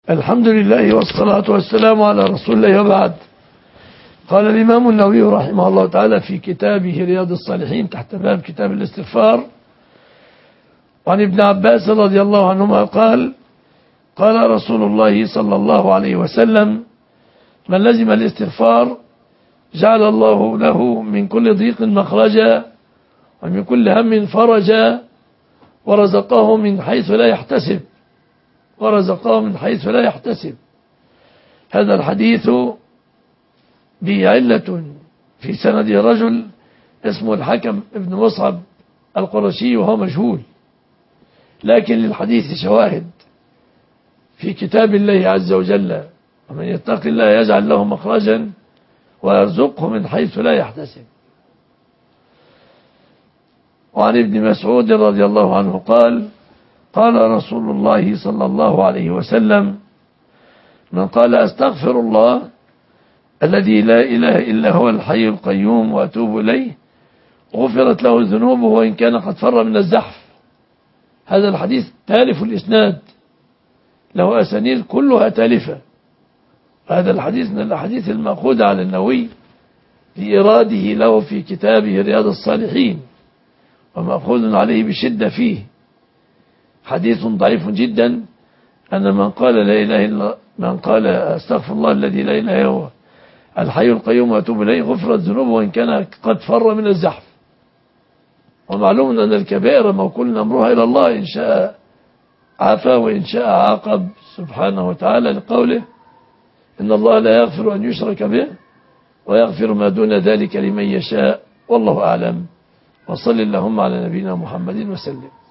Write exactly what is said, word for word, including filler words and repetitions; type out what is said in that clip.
الحمد لله والصلاة والسلام على رسول الله وبعد. قال الإمام النووي رحمه الله تعالى في كتابه رياض الصالحين تحت باب كتاب الاستغفار وعن ابن عباس رضي الله عنهما قال قال رسول الله صلى الله عليه وسلم: من لزم الاستغفار جعل الله له من كل ضيق مخرجا ومن كل هم فرجا ورزقه من حيث لا يحتسب ورزقه من حيث لا يحتسب. هذا الحديث به علة في سند رجل اسمه الحكم ابن مصعب القرشي وهو مجهول، لكن للحديث شواهد في كتاب الله عز وجل: ومن يتق الله يجعل له مخرجا ويرزقه من حيث لا يحتسب. وعن ابن مسعود رضي الله عنه قال قال رسول الله صلى الله عليه وسلم: من قال أستغفر الله الذي لا إله إلا هو الحي القيوم وأتوب إليه غفرت له ذنوبه وإن كان قد فر من الزحف. هذا الحديث تالف الإسناد، له أسانيد كلها تالفة. هذا الحديث من الأحاديث المأخوذة على النووي لإراده له في كتابه رياض الصالحين، ومأخوذ عليه بشدة فيه. حديث ضعيف جدا أن من قال لا إله إلا من قال أستغفر الله الذي لا إله إلا هو الحي القيوم وأتوب إليه غفرت ذنوبه وإن كان قد فر من الزحف. ومعلوم أن الكبائر موكول أمرها إلى الله، إن شاء عفا وإن شاء عاقب سبحانه وتعالى، لقوله: إن الله لا يغفر أن يشرك به ويغفر ما دون ذلك لمن يشاء، والله أعلم. وصل اللهم على نبينا محمد وسلم.